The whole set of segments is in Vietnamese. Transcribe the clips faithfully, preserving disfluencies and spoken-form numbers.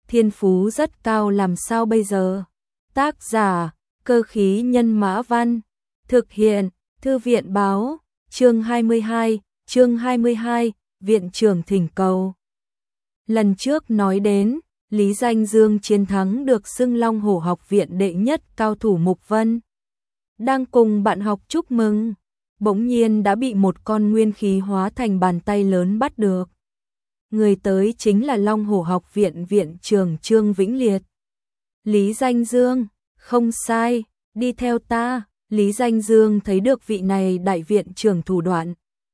thiên phú rất cao làm sao bây giờ? Tác giả, Cơ khí nhân mã văn, thực hiện, Thư viện báo, chương hai mươi hai, chương hai mươi hai, viện trưởng thỉnh cầu. Lần trước nói đến, Lý Danh Dương chiến thắng được xưng Long Hổ học viện đệ nhất cao thủ Mục Vân. Đang cùng bạn học chúc mừng, bỗng nhiên đã bị một con nguyên khí hóa thành bàn tay lớn bắt được. Người tới chính là Long Hổ học viện viện trưởng Trương Vĩnh Liệt. Lý Danh Dương, không sai, đi theo ta. Lý Danh Dương thấy được vị này đại viện trưởng thủ đoạn,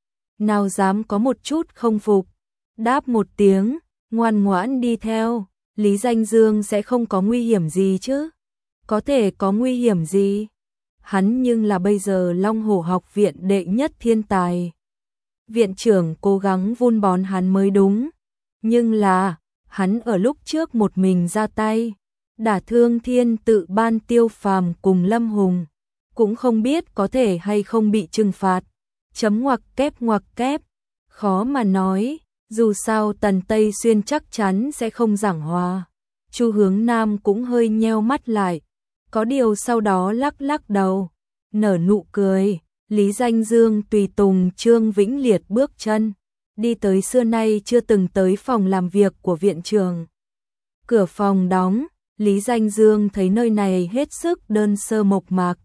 nào dám có một chút không phục, đáp một tiếng, ngoan ngoãn đi theo. Lý Danh Dương sẽ không có nguy hiểm gì chứ? Có thể có nguy hiểm gì? Hắn nhưng là bây giờ Long Hổ học viện đệ nhất thiên tài. Viện trưởng cố gắng vun bón hắn mới đúng. Nhưng là, hắn ở lúc trước một mình ra tay, đả thương thiên tự ban Tiêu Phàm cùng Lâm Hùng, cũng không biết có thể hay không bị trừng phạt. Chấm ngoặc kép ngoặc kép, khó mà nói, dù sao Tần Tây Xuyên chắc chắn sẽ không giảng hòa. Chu Hướng Nam cũng hơi nheo mắt lại, có điều sau đó lắc lắc đầu, nở nụ cười. Lý Danh Dương tùy tùng Trương Vĩnh Liệt bước chân, đi tới xưa nay chưa từng tới phòng làm việc của viện trưởng. Cửa phòng đóng, Lý Danh Dương thấy nơi này hết sức đơn sơ mộc mạc.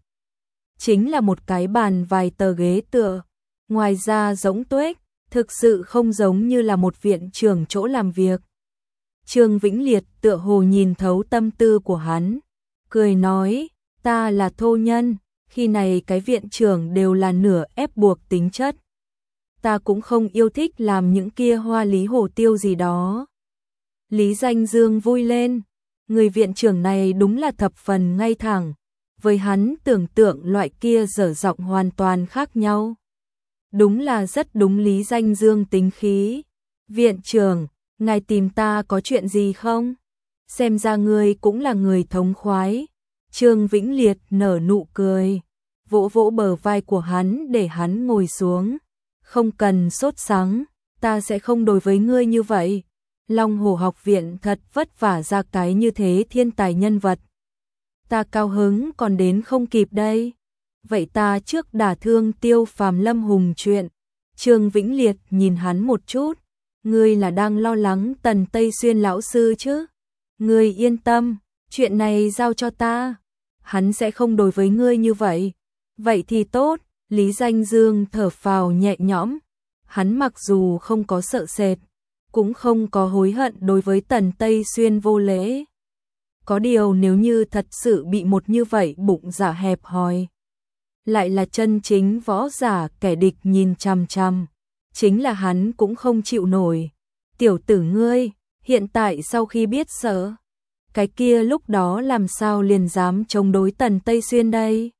Chính là một cái bàn vài tờ ghế tựa, ngoài ra rỗng tuếch, thực sự không giống như là một viện trưởng chỗ làm việc. Trương Vĩnh Liệt tựa hồ nhìn thấu tâm tư của hắn, cười nói, ta là thô nhân, khi này cái viện trưởng đều là nửa ép buộc tính chất. Ta cũng không yêu thích làm những kia hoa lý hổ tiêu gì đó. Lý Danh Dương vui lên, người viện trưởng này đúng là thập phần ngay thẳng, với hắn tưởng tượng loại kia dở giọng hoàn toàn khác nhau. Đúng là rất đúng Lý Danh Dương tính khí. Viện trưởng, ngài tìm ta có chuyện gì không? Xem ra ngươi cũng là người thống khoái. Trương Vĩnh Liệt nở nụ cười, vỗ vỗ bờ vai của hắn để hắn ngồi xuống. Không cần sốt sắng, ta sẽ không đối với ngươi như vậy. Long Hổ học viện thật vất vả ra cái như thế thiên tài nhân vật. Ta cao hứng còn đến không kịp đây. Vậy ta trước đả thương Tiêu Phàm Lâm Hùng chuyện. Trương Vĩnh Liệt nhìn hắn một chút. Ngươi là đang lo lắng Tần Tây Xuyên lão sư chứ? Ngươi yên tâm, chuyện này giao cho ta. Hắn sẽ không đối với ngươi như vậy. Vậy thì tốt. Lý Danh Dương thở phào nhẹ nhõm. Hắn mặc dù không có sợ sệt, cũng không có hối hận đối với Tần Tây Xuyên vô lễ. Có điều nếu như thật sự bị một như vậy bụng dạ hẹp hòi, lại là chân chính võ giả kẻ địch nhìn chằm chằm, chính là hắn cũng không chịu nổi. Tiểu tử ngươi, hiện tại sau khi biết sợ, cái kia lúc đó làm sao liền dám chống đối Tần Tây Xuyên đây?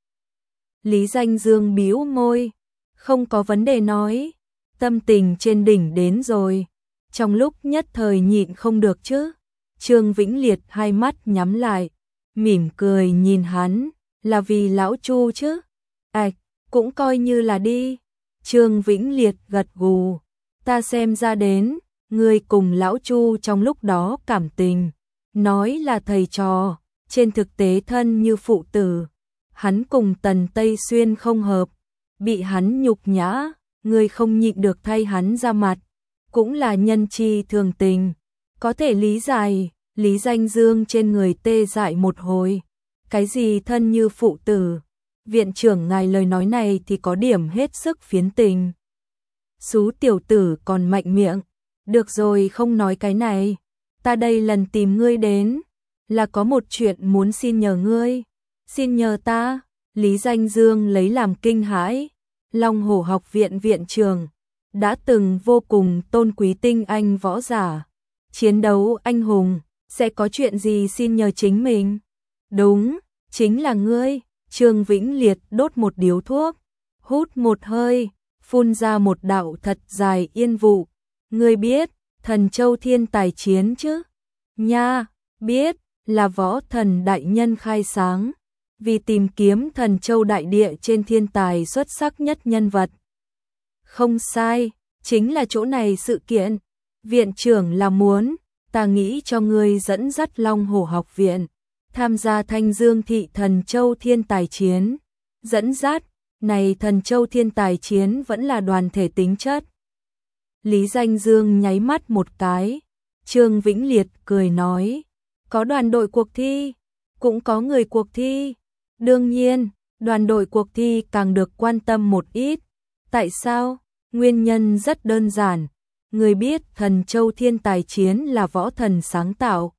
Lý Danh Dương bĩu môi, không có vấn đề nói, tâm tình trên đỉnh đến rồi, trong lúc nhất thời nhịn không được chứ. Trương Vĩnh Liệt hai mắt nhắm lại, mỉm cười nhìn hắn, là vì lão Chu chứ? Ảch, cũng coi như là đi. Trương Vĩnh Liệt gật gù, ta xem ra đến, ngươi cùng lão Chu trong lúc đó cảm tình, nói là thầy trò, trên thực tế thân như phụ tử. Hắn cùng Tần Tây Xuyên không hợp, bị hắn nhục nhã, ngươi không nhịn được thay hắn ra mặt, cũng là nhân chi thường tình, có thể lý giải. Lý Danh Dương trên người tê dại một hồi, cái gì thân như phụ tử? Viện trưởng ngài lời nói này thì có điểm hết sức phiến tình. Xú tiểu tử còn mạnh miệng, được rồi không nói cái này, ta đây lần tìm ngươi đến, là có một chuyện muốn xin nhờ ngươi. Xin nhờ ta? Lý Danh Dương lấy làm kinh hãi. Long Hổ học viện viện trưởng, đã từng vô cùng tôn quý tinh anh võ giả, chiến đấu anh hùng, sẽ có chuyện gì xin nhờ chính mình? Đúng, chính là ngươi. Trương Vĩnh Liệt đốt một điếu thuốc, hút một hơi, phun ra một đạo thật dài yên vụ. Ngươi biết Thần Châu thiên tài chiến chứ? Nha, biết, là võ thần đại nhân khai sáng, vì tìm kiếm Thần Châu đại địa trên thiên tài xuất sắc nhất nhân vật. Không sai, chính là chỗ này sự kiện. Viện trưởng là muốn ta nghĩ cho ngươi dẫn dắt Long Hổ học viện, tham gia Thanh Dương thị Thần Châu Thiên Tài Chiến. Dẫn dắt, này Thần Châu Thiên Tài Chiến vẫn là đoàn thể tính chất. Lý Danh Dương nháy mắt một cái, Trương Vĩnh Liệt cười nói, có đoàn đội cuộc thi, cũng có người cuộc thi. Đương nhiên, đoàn đội cuộc thi càng được quan tâm một ít. Tại sao? Nguyên nhân rất đơn giản. Người biết Thần Châu Thiên Tài Chiến là võ thần sáng tạo.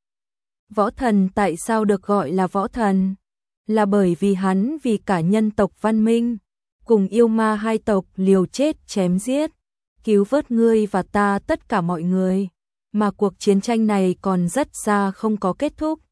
Võ thần tại sao được gọi là võ thần? Là bởi vì hắn vì cả nhân tộc văn minh, cùng yêu ma hai tộc liều chết chém giết, cứu vớt ngươi và ta tất cả mọi người. Mà cuộc chiến tranh này còn rất xa không có kết thúc.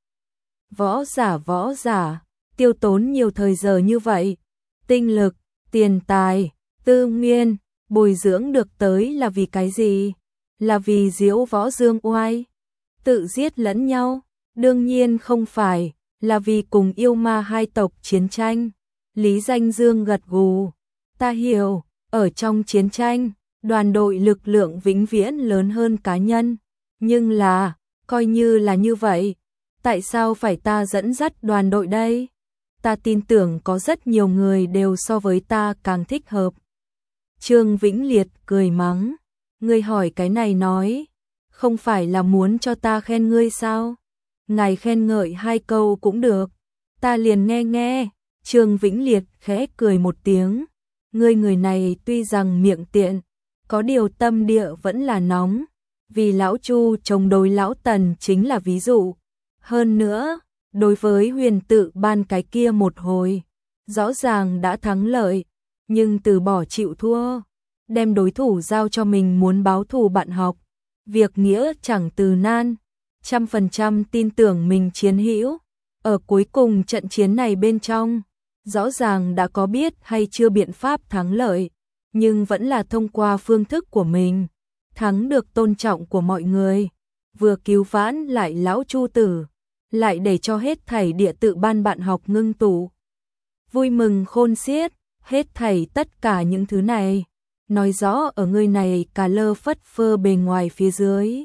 Võ giả võ giả, tiêu tốn nhiều thời giờ như vậy, tinh lực, tiền tài, tư nguyên, bồi dưỡng được tới là vì cái gì? Là vì diễu võ dương oai, tự giết lẫn nhau? Đương nhiên không phải, là vì cùng yêu ma hai tộc chiến tranh. Lý Danh Dương gật gù, ta hiểu, ở trong chiến tranh, đoàn đội lực lượng vĩnh viễn lớn hơn cá nhân. Nhưng là, coi như là như vậy, tại sao phải ta dẫn dắt đoàn đội đây? Ta tin tưởng có rất nhiều người đều so với ta càng thích hợp. Trương Vĩnh Liệt cười mắng, ngươi hỏi cái này nói, không phải là muốn cho ta khen ngươi sao? Ngài khen ngợi hai câu cũng được, ta liền nghe nghe. Trương Vĩnh Liệt khẽ cười một tiếng, ngươi người này tuy rằng miệng tiện, có điều tâm địa vẫn là nóng, vì lão Chu chống đối lão Tần chính là ví dụ. Hơn nữa, đối với huyền tự ban cái kia một hồi, rõ ràng đã thắng lợi, nhưng từ bỏ chịu thua, đem đối thủ giao cho mình muốn báo thù bạn học, việc nghĩa chẳng từ nan, trăm phần trăm tin tưởng mình chiến hữu. Ở cuối cùng trận chiến này bên trong, rõ ràng đã có biết hay chưa biện pháp thắng lợi, nhưng vẫn là thông qua phương thức của mình, thắng được tôn trọng của mọi người, vừa cứu vãn lại lão Chu tử, lại để cho hết thảy địa tự ban bạn học ngưng tụ. Vui mừng khôn xiết, hết thảy tất cả những thứ này, nói rõ ở người này cà lơ phất phơ bề ngoài phía dưới,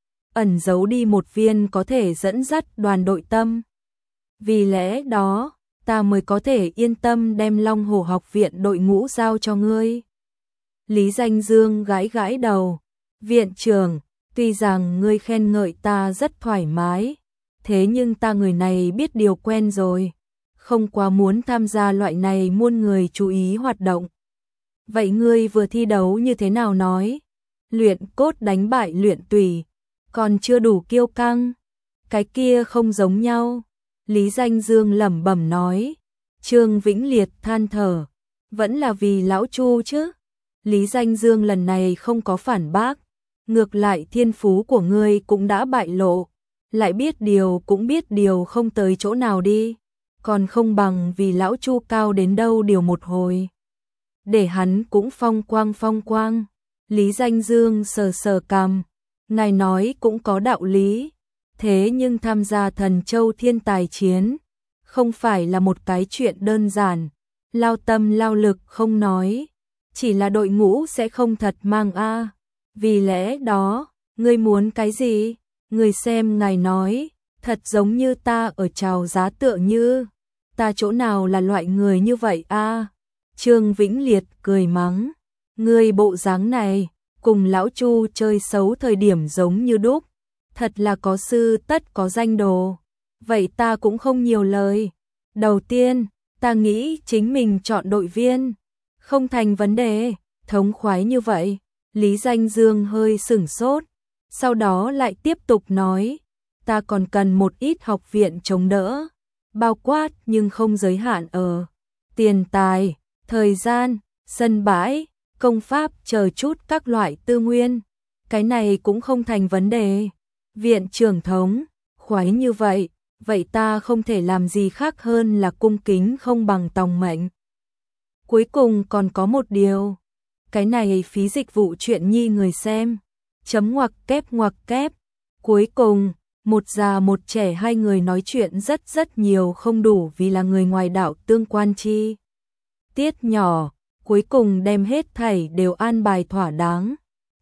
ẩn giấu đi một viên có thể dẫn dắt đoàn đội tâm. Vì lẽ đó, ta mới có thể yên tâm đem Long Hổ học viện đội ngũ giao cho ngươi. Lý Danh Dương gãi gãi đầu, viện trưởng, tuy rằng ngươi khen ngợi ta rất thoải mái, thế nhưng ta người này biết điều quen rồi, không quá muốn tham gia loại này muôn người chú ý hoạt động. Vậy ngươi vừa thi đấu như thế nào nói? Luyện cốt đánh bại luyện tùy, còn chưa đủ kiêu căng, cái kia không giống nhau. Lý Danh Dương lẩm bẩm nói. Trương Vĩnh Liệt than thở, vẫn là vì lão Chu chứ. Lý Danh Dương lần này không có phản bác, ngược lại thiên phú của ngươi cũng đã bại lộ, lại biết điều cũng biết điều không tới chỗ nào đi, còn không bằng vì lão Chu cao đến đâu điều một hồi. Để hắn cũng phong quang phong quang. Lý Danh Dương sờ sờ cằm, ngài nói cũng có đạo lý, thế nhưng tham gia Thần Châu Thiên Tài Chiến không phải là một cái chuyện đơn giản, lao tâm lao lực không nói, chỉ là đội ngũ sẽ không thật mang a. Vì lẽ đó, ngươi muốn cái gì? Ngươi xem ngài nói, thật giống như ta ở chào giá tựa như, ta chỗ nào là loại người như vậy a? Trương Vĩnh Liệt cười mắng, ngươi bộ dáng này, cùng lão Chu chơi xấu thời điểm giống như đúc, thật là có sư tất có danh đồ. Vậy ta cũng không nhiều lời. Đầu tiên, ta nghĩ chính mình chọn đội viên, không thành vấn đề, thống khoái như vậy. Lý Danh Dương hơi sửng sốt, sau đó lại tiếp tục nói, ta còn cần một ít học viện chống đỡ, bao quát nhưng không giới hạn ở tiền tài, thời gian, sân bãi, công pháp chờ chút các loại tư nguyên. Cái này cũng không thành vấn đề. Viện trưởng thống, khoái như vậy, vậy ta không thể làm gì khác hơn là cung kính không bằng tòng mệnh. Cuối cùng còn có một điều, cái này phí dịch vụ chuyện nhi người xem, chấm ngoặc kép ngoặc kép. Cuối cùng, một già một trẻ hai người nói chuyện rất rất nhiều không đủ vì là người ngoài đạo tương quan chi. Tiết nhỏ, cuối cùng đem hết thảy đều an bài thỏa đáng.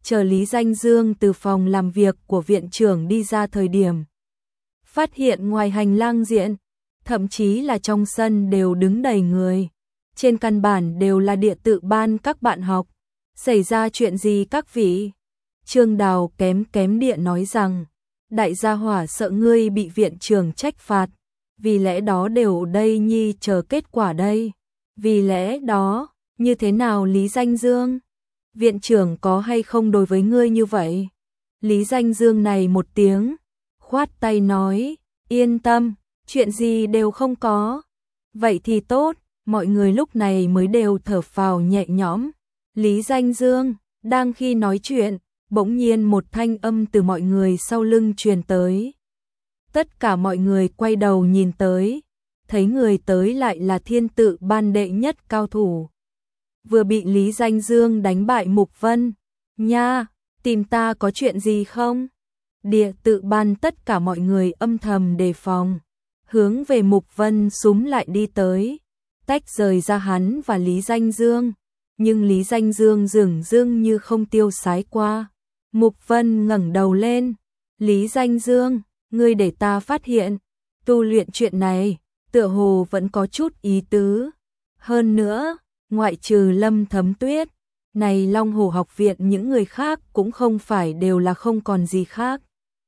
Chờ Lý Danh Dương từ phòng làm việc của viện trưởng đi ra thời điểm, phát hiện ngoài hành lang diện, thậm chí là trong sân đều đứng đầy người. Trên căn bản đều là địa tự ban các bạn học. Xảy ra chuyện gì các vị? Trương Đào kém kém địa nói rằng, đại gia hỏa sợ ngươi bị viện trưởng trách phạt, vì lẽ đó đều ở đây nhi chờ kết quả đây. Vì lẽ đó, như thế nào Lý Danh Dương? Viện trưởng có hay không đối với ngươi như vậy? Lý Danh Dương này một tiếng, khoát tay nói, yên tâm, chuyện gì đều không có. Vậy thì tốt, mọi người lúc này mới đều thở phào nhẹ nhõm. Lý Danh Dương, đang khi nói chuyện, bỗng nhiên một thanh âm từ mọi người sau lưng truyền tới. Tất cả mọi người quay đầu nhìn tới, thấy người tới lại là thiên tự ban đệ nhất cao thủ. Vừa bị Lý Danh Dương đánh bại Mục Vân. Nha, tìm ta có chuyện gì không? Địa tự ban tất cả mọi người âm thầm đề phòng, hướng về Mục Vân súm lại đi tới, tách rời ra hắn và Lý Danh Dương. Nhưng Lý Danh Dương dường dưng như không tiêu sái qua. Mục Vân ngẩng đầu lên, Lý Danh Dương, ngươi để ta phát hiện, tu luyện chuyện này, tựa hồ vẫn có chút ý tứ. Hơn nữa, ngoại trừ Lâm Thấm Tuyết, này Long Hổ học viện những người khác cũng không phải đều là không còn gì khác.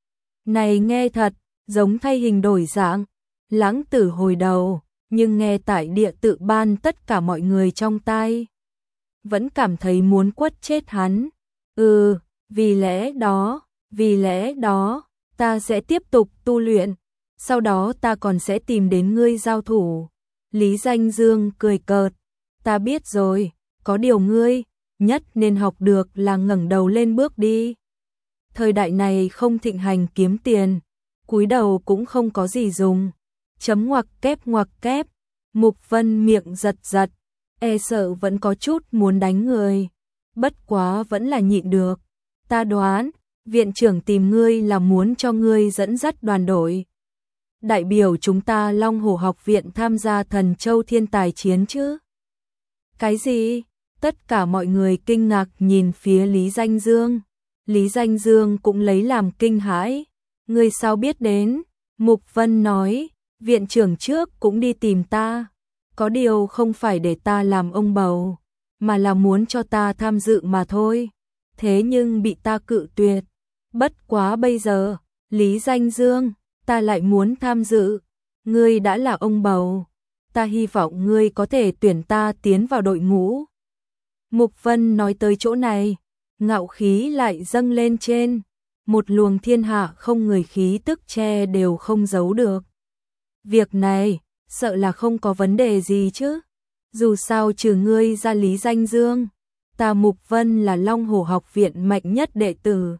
Này nghe thật, giống thay hình đổi dạng, lãng tử hồi đầu, nhưng nghe tại địa tự ban tất cả mọi người trong tai, vẫn cảm thấy muốn quất chết hắn. Ừ, vì lẽ đó, vì lẽ đó, ta sẽ tiếp tục tu luyện, sau đó ta còn sẽ tìm đến ngươi giao thủ. Lý Danh Dương cười cợt, ta biết rồi, có điều ngươi nhất nên học được là ngẩng đầu lên bước đi. Thời đại này không thịnh hành kiếm tiền, cúi đầu cũng không có gì dùng. Chấm ngoặc kép ngoặc kép, Mục Vân miệng giật giật, e sợ vẫn có chút muốn đánh người. Bất quá vẫn là nhịn được. Ta đoán, viện trưởng tìm ngươi là muốn cho ngươi dẫn dắt đoàn đội, đại biểu chúng ta Long Hổ học viện tham gia Thần Châu Thiên Tài Chiến chứ? Cái gì? Tất cả mọi người kinh ngạc nhìn phía Lý Danh Dương. Lý Danh Dương cũng lấy làm kinh hãi. Ngươi sao biết đến? Mục Vân nói, viện trưởng trước cũng đi tìm ta. Có điều không phải để ta làm ông bầu, mà là muốn cho ta tham dự mà thôi. Thế nhưng bị ta cự tuyệt. Bất quá bây giờ, Lý Danh Dương, ta lại muốn tham dự. Ngươi đã là ông bầu, ta hy vọng ngươi có thể tuyển ta tiến vào đội ngũ. Mục Vân nói tới chỗ này, ngạo khí lại dâng lên trên, một luồng thiên hạ không người khí tức che đều không giấu được. Việc này, sợ là không có vấn đề gì chứ. Dù sao trừ ngươi ra Lý Danh Dương, ta Mục Vân là Long Hổ học viện mạnh nhất đệ tử.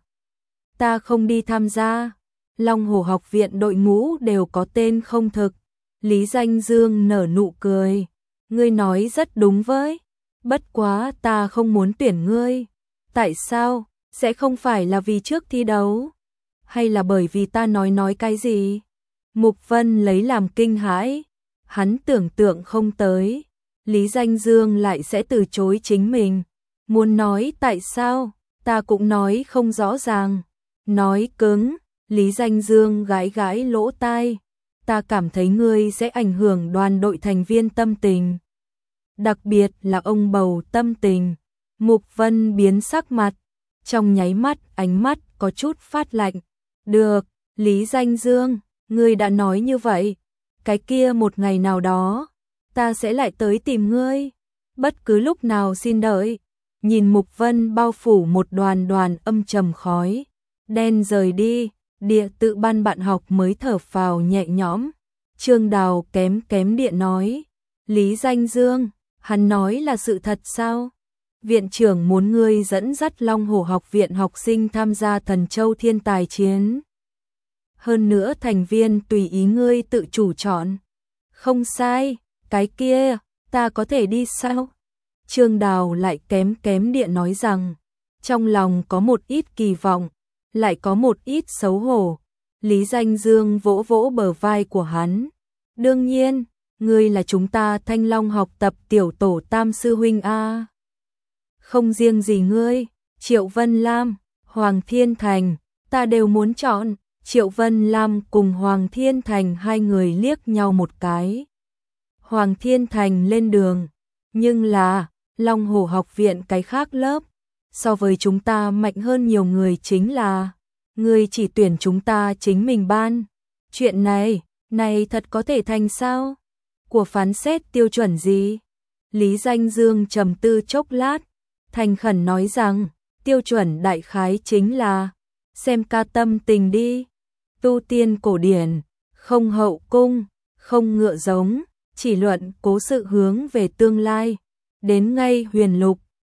Ta không đi tham gia. Long Hổ học viện đội ngũ đều có tên không thực. Lý Danh Dương nở nụ cười. Ngươi nói rất đúng với. Bất quá ta không muốn tuyển ngươi. Tại sao? Sẽ không phải là vì trước thi đấu? Hay là bởi vì ta nói nói cái gì? Mục Vân lấy làm kinh hãi. Hắn tưởng tượng không tới. Lý Danh Dương lại sẽ từ chối chính mình. Muốn nói tại sao? Ta cũng nói không rõ ràng. Nói cứng. Lý Danh Dương gãi gãi lỗ tai. Ta cảm thấy ngươi sẽ ảnh hưởng đoàn đội thành viên tâm tình. Đặc biệt là ông bầu tâm tình. Mục Vân biến sắc mặt. Trong nháy mắt ánh mắt có chút phát lạnh. Được, Lý Danh Dương, ngươi đã nói như vậy. Cái kia một ngày nào đó, ta sẽ lại tới tìm ngươi. Bất cứ lúc nào xin đợi. Nhìn Mục Vân bao phủ một đoàn đoàn âm trầm khói. Đen rời đi, địa tự ban bạn học mới thở phào nhẹ nhõm. Trương Đào kém kém địa nói. Lý Danh Dương, hắn nói là sự thật sao? Viện trưởng muốn ngươi dẫn dắt Long Hổ học viện học sinh tham gia Thần Châu Thiên Tài Chiến. Hơn nữa thành viên tùy ý ngươi tự chủ chọn. Không sai, cái kia, ta có thể đi sao? Trương Đào lại kém kém địa nói rằng, trong lòng có một ít kỳ vọng, lại có một ít xấu hổ. Lý Danh Dương vỗ vỗ bờ vai của hắn. Đương nhiên, ngươi là chúng ta Thanh Long học tập tiểu tổ tam sư huynh a. Không riêng gì ngươi, Triệu Vân Lam, Hoàng Thiên Thành, ta đều muốn chọn. Triệu Vân Lam cùng Hoàng Thiên Thành hai người liếc nhau một cái. Hoàng Thiên Thành lên đường, nhưng là Long Hổ học viện cái khác lớp, so với chúng ta mạnh hơn nhiều người, chính là người chỉ tuyển chúng ta chính mình ban. Chuyện này, này thật có thể thành sao? Của phán xét tiêu chuẩn gì? Lý Danh Dương trầm tư chốc lát, thành khẩn nói rằng, tiêu chuẩn đại khái chính là xem ca tâm tình đi. Tu tiên cổ điển, không hậu cung, không ngựa giống, chỉ luận cố sự hướng về tương lai. Đến ngay huyền lục,